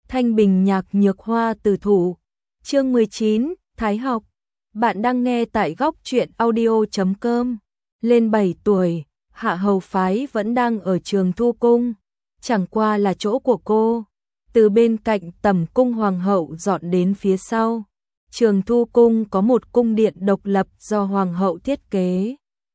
Thanh Bình nhạc nhược hoa từ thủ. Chương 19, Thái học. Bạn đang nghe tại góc truyện audio.com. Lên 7 tuổi, Hạ Hầu Phái vẫn đang ở Trường Thu Cung, chẳng qua là chỗ của cô. Từ bên cạnh tẩm cung hoàng hậu dọn đến phía sau. Trường Thu Cung có một cung điện độc lập do hoàng hậu thiết kế.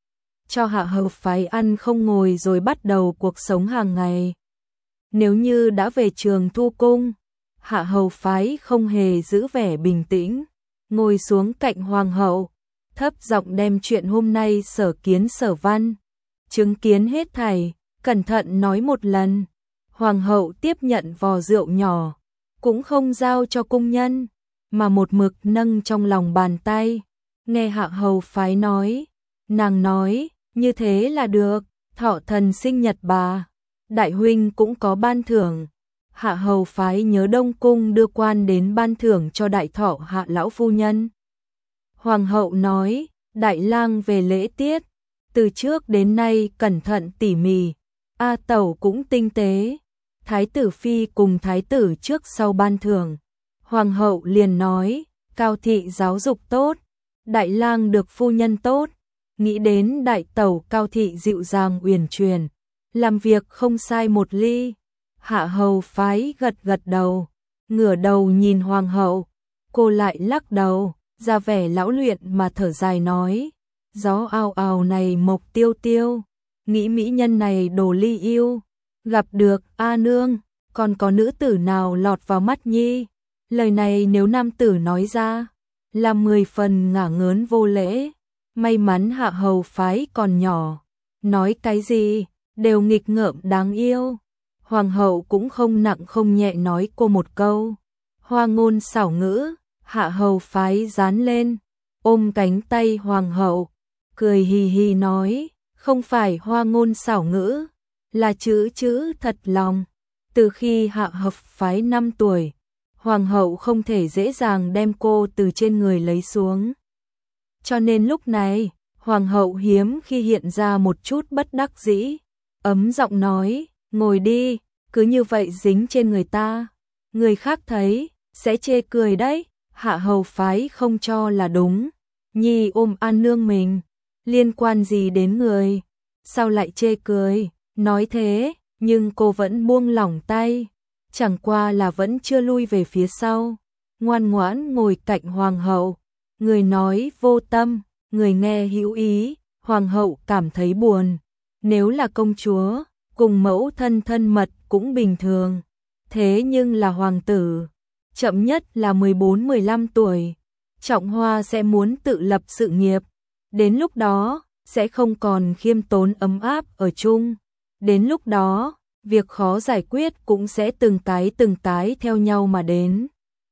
Cho Hạ Hầu Phái ăn không ngồi rồi bắt đầu cuộc sống hàng ngày. Nếu như đã về Trường Thu Cung, Hạ Hầu Phái không hề giữ vẻ bình tĩnh, ngồi xuống cạnh hoàng hậu, thấp giọng đem chuyện hôm nay Sở Kiến Sở Văn chứng kiến hết thảy, cẩn thận nói một lần. Hoàng hậu tiếp nhận vò rượu nhỏ, cũng không giao cho cung nhân, mà một mực nâng trong lòng bàn tay. Nghe Hạ Hầu Phái nói, nàng nói, như thế là được, thọ thần sinh nhật bà, đại huynh cũng có ban thưởng. Hạ Hầu Phái nhớ Đông Cung đưa quan đến ban thưởng cho đại thọ Hạ lão phu nhân. Hoàng hậu nói, đại lang về lễ tiết, từ trước đến nay cẩn thận tỉ mỉ, A tẩu cũng tinh tế. Thái tử phi cùng thái tử trước sau ban thưởng. Hoàng hậu liền nói, cao thị giáo dục tốt, đại lang được phu nhân tốt. Nghĩ đến đại tẩu cao thị dịu dàng uyển chuyển, làm việc không sai một ly. Hạ Hầu Phái gật gật đầu, ngửa đầu nhìn hoàng hậu, cô lại lắc đầu, ra vẻ lão luyện mà thở dài nói, gió ào ào này mộc tiêu tiêu, nghĩ mỹ nhân này đồ ly yêu, gặp được A nương, còn có nữ tử nào lọt vào mắt nhi. Lời này nếu nam tử nói ra, là 10 phần ngả ngớn vô lễ. May mắn Hạ Hầu Phái còn nhỏ, nói cái gì đều nghịch ngợm đáng yêu. Hoàng hậu cũng không nặng không nhẹ nói cô một câu. Hoa ngôn xảo ngữ, Hạ Hầu Phái dán lên, ôm cánh tay hoàng hậu, cười hì hì nói, không phải hoa ngôn xảo ngữ, là chữ thật lòng. Từ khi Hạ Hầu Phái 5 tuổi, hoàng hậu không thể dễ dàng đem cô từ trên người lấy xuống. Cho nên lúc này, hoàng hậu hiếm khi hiện ra một chút bất đắc dĩ, ấm giọng nói, ngồi đi, cứ như vậy dính trên người ta, người khác thấy, sẽ chê cười đấy. Hạ Hầu Phái không cho là đúng, nhi ôm An nương mình, liên quan gì đến người, sao lại chê cười, nói thế, nhưng cô vẫn buông lỏng tay, chẳng qua là vẫn chưa lui về phía sau, ngoan ngoãn ngồi cạnh hoàng hậu. Người nói vô tâm, người nghe hữu ý, hoàng hậu cảm thấy buồn. Nếu là công chúa, cùng mẫu thân thân mật cũng bình thường. Thế nhưng là hoàng tử, chậm nhất là 14-15 tuổi, Trọng Hoa sẽ muốn tự lập sự nghiệp. Đến lúc đó, sẽ không còn khiêm tốn ấm áp ở chung. Đến lúc đó, việc khó giải quyết cũng sẽ từng cái theo nhau mà đến.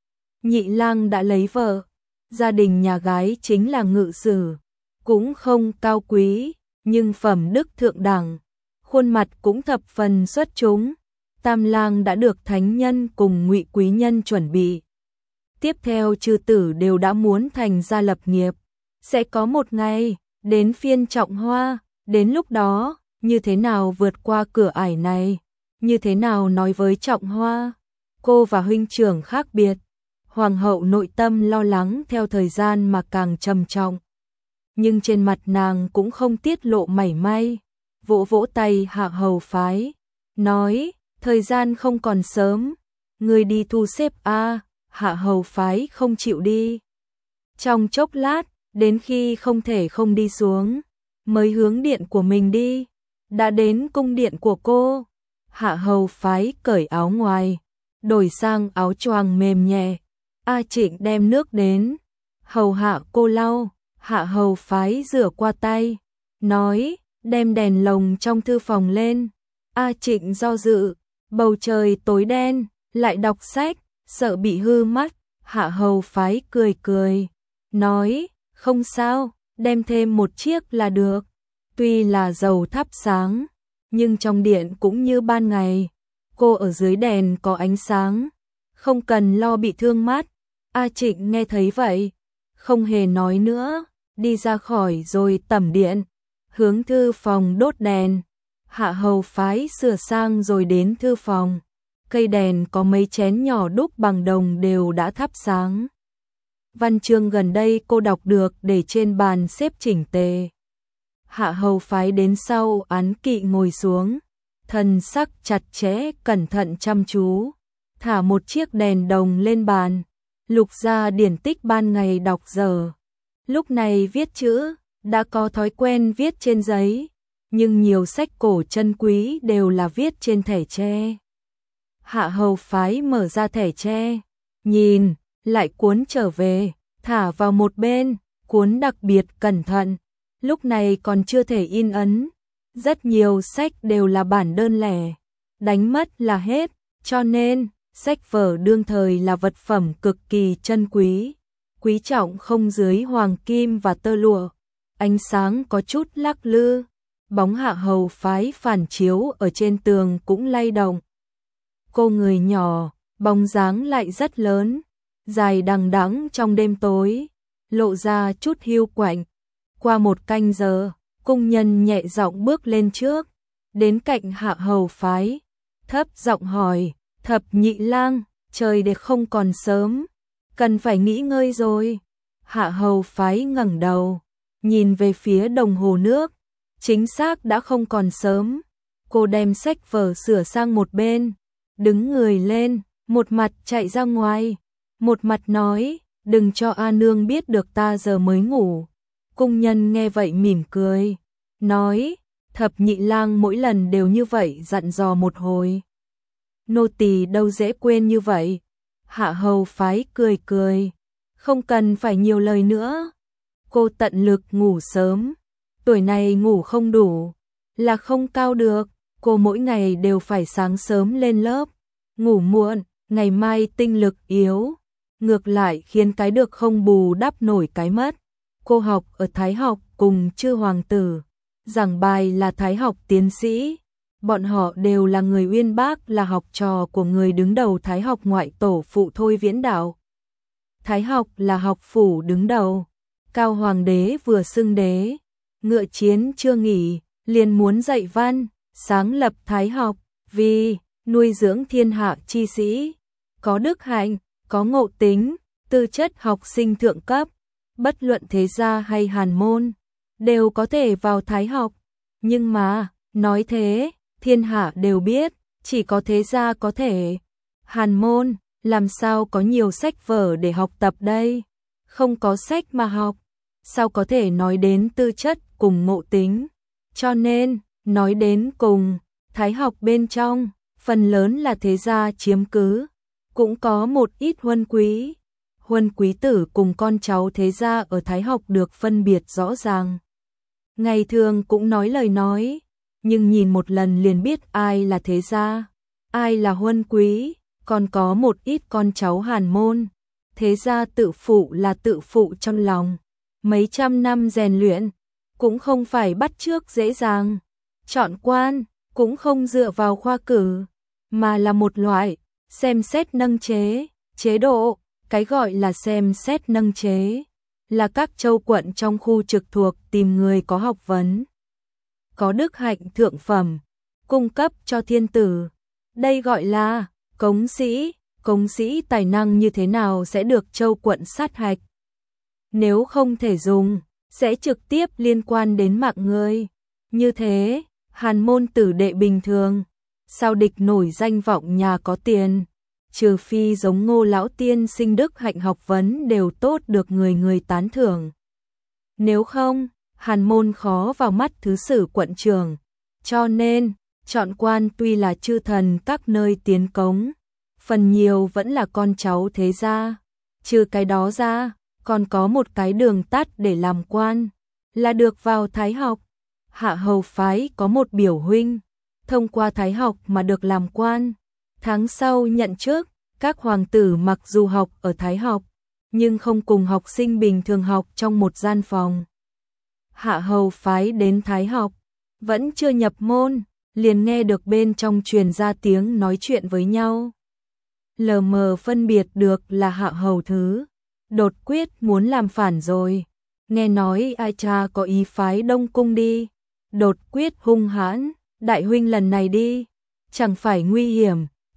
Nhị lang đã lấy vợ. Gia đình nhà gái chính là ngự sử, cũng không cao quý, nhưng phẩm đức thượng đẳng, khuôn mặt cũng thập phần xuất chúng. Tam lang đã được thánh nhân cùng Ngụy quý nhân chuẩn bị. Tiếp theo chư tử đều đã muốn thành gia lập nghiệp, sẽ có một ngày đến phiên Trọng Hoa, đến lúc đó, như thế nào vượt qua cửa ải này, như thế nào nói với Trọng Hoa, cô và huynh trưởng khác biệt. Hoàng hậu nội tâm lo lắng theo thời gian mà càng trầm trọng. Nhưng trên mặt nàng cũng không tiết lộ mảy may. Vỗ vỗ tay Hạ Hầu Phái, nói, thời gian không còn sớm, người đi thu xếp a. Hạ Hầu Phái không chịu đi. Trong chốc lát, đến khi không thể không đi xuống, mới hướng điện của mình đi. Đã đến cung điện của cô, Hạ Hầu Phái cởi áo ngoài, đổi sang áo choàng mềm nhẹ. A Trịnh đem nước đến, hầu hạ cô lau. Hạ Hầu Phái rửa qua tay, nói, đem đèn lồng trong thư phòng lên. A Trịnh do dự, bầu trời tối đen, lại đọc sách, sợ bị hư mắt. Hạ Hầu Phái cười cười, nói, không sao, đem thêm một chiếc là được. Tuy là dầu thắp sáng, nhưng trong điện cũng như ban ngày, cô ở dưới đèn có ánh sáng, không cần lo bị thương mắt. A Trịnh nghe thấy vậy, không hề nói nữa, đi ra khỏi rồi tẩm điện, hướng thư phòng đốt đèn. Hạ Hầu Phái sửa sang rồi đến thư phòng, cây đèn có mấy chén nhỏ đúc bằng đồng đều đã thắp sáng. Văn chương gần đây cô đọc được để trên bàn xếp chỉnh tề. Hạ hầu phái đến sau án kỵ ngồi xuống, thần sắc chặt chẽ cẩn thận chăm chú, thả một chiếc đèn đồng lên bàn, lục ra điển tích ban ngày đọc dở. Lúc này viết chữ, đã có thói quen viết trên giấy, nhưng nhiều sách cổ chân quý đều là viết trên thẻ tre. Hạ hầu phái mở ra thẻ tre, nhìn, lại cuốn trở về, thả vào một bên, cuốn đặc biệt cẩn thận, lúc này còn chưa thể in ấn. Rất nhiều sách đều là bản đơn lẻ, đánh mất là hết, cho nên sách vở đương thời là vật phẩm cực kỳ chân quý, quý trọng không dưới hoàng kim và tơ lụa. Ánh sáng có chút lắc lư, bóng hạ hầu phái phản chiếu ở trên tường cũng lay động. Cô người nhỏ, bóng dáng lại rất lớn, dài đằng đẵng trong đêm tối, lộ ra chút hiu quạnh. Qua một canh giờ, cung nhân nhẹ giọng bước lên trước, đến cạnh hạ hầu phái, thấp giọng hỏi, Thập nhị lang, trời để không còn sớm, cần phải nghỉ ngơi rồi. Hạ hầu phái ngẩng đầu, nhìn về phía đồng hồ nước, chính xác đã không còn sớm. Cô đem sách vở sửa sang một bên, đứng người lên, một mặt chạy ra ngoài, một mặt nói, đừng cho A nương biết được ta giờ mới ngủ. Cung nhân nghe vậy mỉm cười, nói, Thập nhị lang mỗi lần đều như vậy dặn dò một hồi. Nô tỳ đâu dễ quên như vậy. Hạ hầu phái cười cười, không cần phải nhiều lời nữa. Cô tận lực ngủ sớm, tuổi này ngủ không đủ, là không cao được. Cô mỗi ngày đều phải sáng sớm lên lớp, ngủ muộn, ngày mai tinh lực yếu, ngược lại khiến cái được không bù đắp nổi cái mất. Cô học ở Thái học cùng chư hoàng tử, giảng bài là Thái học tiến sĩ. Bọn họ đều là người uyên bác, là học trò của người đứng đầu Thái học ngoại tổ phụ Thôi Viễn Đạo. Thái học là học phủ đứng đầu. Cao hoàng đế vừa xưng đế, ngựa chiến chưa nghỉ, liền muốn dạy văn, sáng lập Thái học, vì nuôi dưỡng thiên hạ chi sĩ, có đức hạnh, có ngộ tính, tư chất học sinh thượng cấp, bất luận thế gia hay hàn môn, đều có thể vào Thái học. Nhưng mà, nói thế, thiên hạ đều biết, chỉ có thế gia có thể. Hàn môn, làm sao có nhiều sách vở để học tập đây? Không có sách mà học, sao có thể nói đến tư chất cùng ngộ tính? Cho nên, nói đến cùng, Thái học bên trong, phần lớn là thế gia chiếm cứ, cũng có một ít huân quý. Huân quý tử cùng con cháu thế gia ở Thái học được phân biệt rõ ràng. Ngày thường cũng nói lời nói, nhưng nhìn một lần liền biết ai là thế gia, ai là huân quý. Còn có một ít con cháu hàn môn, thế gia tự phụ là tự phụ trong lòng, mấy trăm năm rèn luyện, cũng không phải bắt chước dễ dàng. Chọn quan, cũng không dựa vào khoa cử, mà là một loại xem xét nâng chế, chế độ. Cái gọi là xem xét nâng chế, là các châu quận trong khu trực thuộc tìm người có học vấn, có đức hạnh thượng phẩm, cung cấp cho thiên tử. Đây gọi là cống sĩ. Cống sĩ tài năng như thế nào sẽ được châu quận sát hạch. Nếu không thể dùng, sẽ trực tiếp liên quan đến mạng người. Như thế, hàn môn tử đệ bình thường, sao địch nổi danh vọng nhà có tiền, trừ phi giống Ngô lão tiên sinh đức hạnh học vấn đều tốt được người người tán thưởng. Nếu không, hàn môn khó vào mắt thứ sử quận trưởng. Cho nên, chọn quan tuy là chư thần các nơi tiến cống, phần nhiều vẫn là con cháu thế gia. Trừ cái đó ra, còn có một cái đường tắt để làm quan, là được vào Thái học. Hạ hầu phái có một biểu huynh, thông qua Thái học mà được làm quan. Tháng sau nhận chức, các hoàng tử mặc dù học ở Thái học, nhưng không cùng học sinh bình thường học trong một gian phòng. Hạ hầu phái đến Thái học, vẫn chưa nhập môn, liền nghe được bên trong truyền ra tiếng nói chuyện với nhau. Lờ mờ phân biệt được là Hạ hầu thứ, đột quyết muốn làm phản rồi. Nghe nói ai cha có ý phái Đông cung đi. Đột quyết hung hãn, đại huynh lần này đi, chẳng phải nguy hiểm,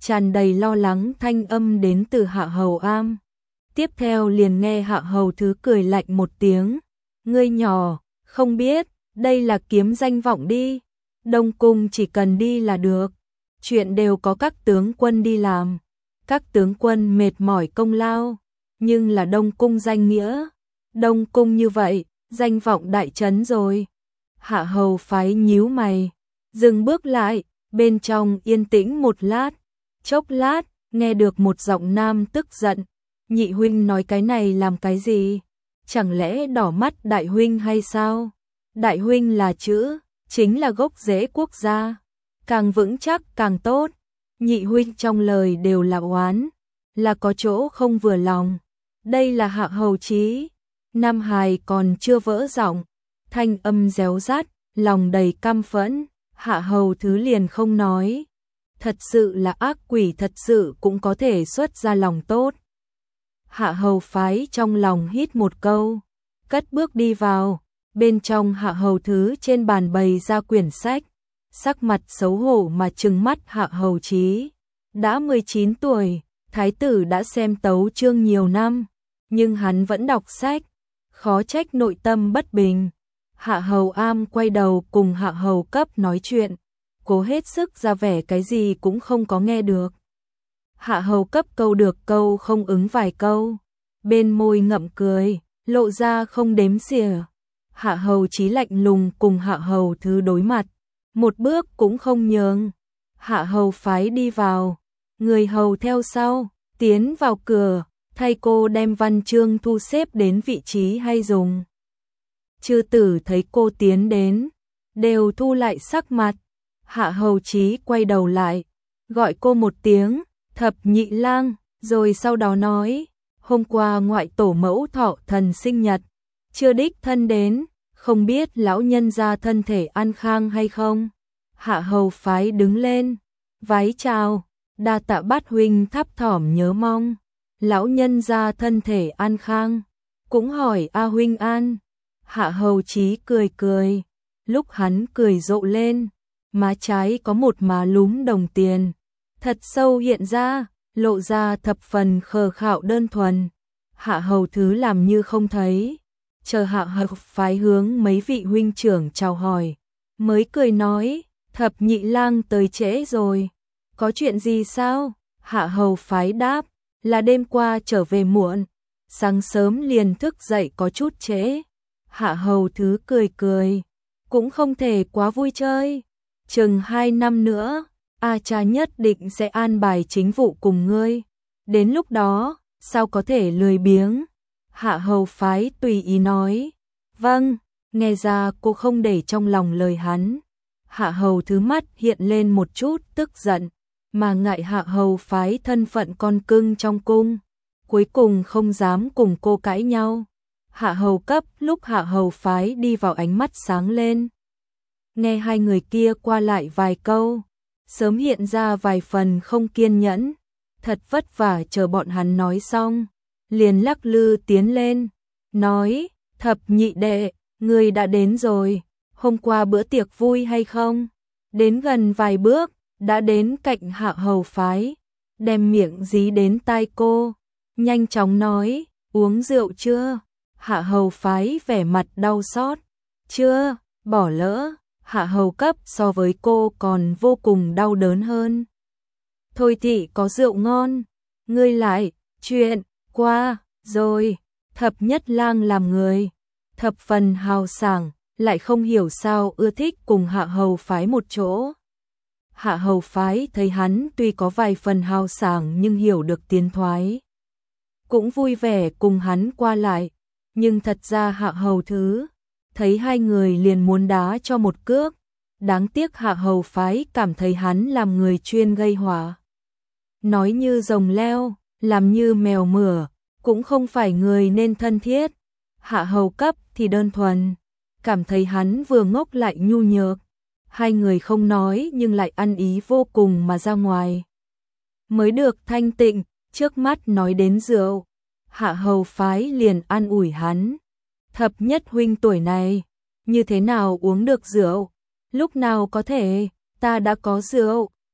tràn đầy lo lắng thanh âm đến từ Hạ Hầu Am. Tiếp theo liền nghe Hạ Hầu Thứ cười lạnh một tiếng, ngươi nhỏ, không biết, đây là kiếm danh vọng đi, Đông Cung chỉ cần đi là được, chuyện đều có các tướng quân đi làm, các tướng quân mệt mỏi công lao, nhưng là Đông Cung danh nghĩa, Đông Cung như vậy, danh vọng đại trấn rồi. Hạ Hầu Phái nhíu mày, dừng bước lại, bên trong yên tĩnh một lát, chốc lát, nghe được một giọng nam tức giận, nhị huynh nói cái này làm cái gì? Chẳng lẽ đỏ mắt đại huynh hay sao? Đại huynh là chữ, chính là gốc rễ quốc gia, càng vững chắc càng tốt. Nhị huynh trong lời đều là oán, là có chỗ không vừa lòng. Đây là Hạ Hầu Chí. Nam Hài còn chưa vỡ giọng, thanh âm réo rát, lòng đầy căm phẫn. Hạ Hầu Thứ liền không nói. Thật sự là ác quỷ, thật sự cũng có thể xuất ra lòng tốt. Hạ Hầu Phái trong lòng hít một câu, cất bước đi vào. Bên trong Hạ Hầu Thứ trên bàn bày ra quyển sách, sắc mặt xấu hổ mà trừng mắt Hạ Hầu Chí. Đã 19 tuổi, thái tử đã xem tấu chương nhiều năm, nhưng hắn vẫn đọc sách, khó trách nội tâm bất bình. Hạ Hầu Am quay đầu cùng Hạ Hầu Cấp nói chuyện, cố hết sức ra vẻ cái gì cũng không có nghe được. Hạ Hầu Cấp câu được câu không ứng vài câu, bên môi ngậm cười, lộ ra không đếm xỉa. Hạ Hầu Chí lạnh lùng cùng Hạ Hầu Thứ đối mặt, một bước cũng không nhường. Hạ Hầu Phái đi vào, người hầu theo sau, tiến vào cửa, thay cô đem văn chương thu xếp đến vị trí hay dùng. Chư tử thấy cô tiến đến, đều thu lại sắc mặt. Hạ Hầu Chí quay đầu lại, gọi cô một tiếng, Thập Nhị Lang, rồi sau đó nói, hôm qua ngoại tổ mẫu thọ thần sinh nhật, chưa đích thân đến, không biết lão nhân gia thân thể an khang hay không. Hạ Hầu Phái đứng lên, vái chào, đa tạ bát huynh thắp thỏm nhớ mong, lão nhân gia thân thể an khang, cũng hỏi A huynh an. Hạ Hầu Chí cười cười, lúc hắn cười rộ lên, má trái có một má lúm đồng tiền, thật sâu hiện ra, lộ ra thập phần khờ khạo đơn thuần. Hạ Hầu Thứ làm như không thấy, chờ Hạ Hầu Phái hướng mấy vị huynh trưởng chào hỏi, mới cười nói, Thập Nhị Lang tới trễ rồi, có chuyện gì sao? Hạ Hầu Phái đáp, là đêm qua trở về muộn, sáng sớm liền thức dậy có chút trễ. Hạ Hầu Thứ cười cười, cũng không thể quá vui chơi, chừng 2 năm nữa, A cha nhất định sẽ an bài chính vụ cùng ngươi, đến lúc đó, sao có thể lười biếng. Hạ Hầu Phái tùy ý nói, vâng, nghe ra cô không để trong lòng lời hắn. Hạ Hầu Thứ mắt hiện lên một chút tức giận, mà ngại Hạ Hầu Phái thân phận con cưng trong cung, cuối cùng không dám cùng cô cãi nhau. Hạ Hầu Cấp lúc Hạ Hầu Phái đi vào ánh mắt sáng lên. Nghe hai người kia qua lại vài câu, sớm hiện ra vài phần không kiên nhẫn, thật vất vả chờ bọn hắn nói xong, liền lắc lư tiến lên, nói, Thập Nhị đệ, người đã đến rồi, hôm qua bữa tiệc vui hay không? Đến gần vài bước, đã đến cạnh Hạ Hầu Phái, đem miệng dí đến tai cô, nhanh chóng nói, uống rượu chưa? Hạ Hầu Phái vẻ mặt đau xót, chưa, bỏ lỡ. Hạ Hầu Cấp so với cô còn vô cùng đau đớn hơn. Thôi thì có rượu ngon, ngươi lại, chuyện, qua, rồi. Thập Nhất Lang làm người, thập phần hào sảng, lại không hiểu sao ưa thích cùng Hạ Hầu Phái một chỗ. Hạ Hầu Phái thấy hắn tuy có vài phần hào sảng nhưng hiểu được tiến thoái, cũng vui vẻ cùng hắn qua lại, nhưng thật ra Hạ Hầu Thứ thấy hai người liền muốn đá cho một cước, đáng tiếc Hạ Hầu Phái cảm thấy hắn làm người chuyên gây họa. Nói như rồng leo, làm như mèo mửa, cũng không phải người nên thân thiết. Hạ Hầu Cấp thì đơn thuần, cảm thấy hắn vừa ngốc lại nhu nhược. Hai người không nói nhưng lại ăn ý vô cùng mà ra ngoài. Mới được thanh tịnh, trước mắt nói đến rượu, Hạ Hầu Phái liền an ủi hắn. Thập Nhất huynh tuổi này, như thế nào uống được rượu? Lúc nào có thể, ta đã có rượu,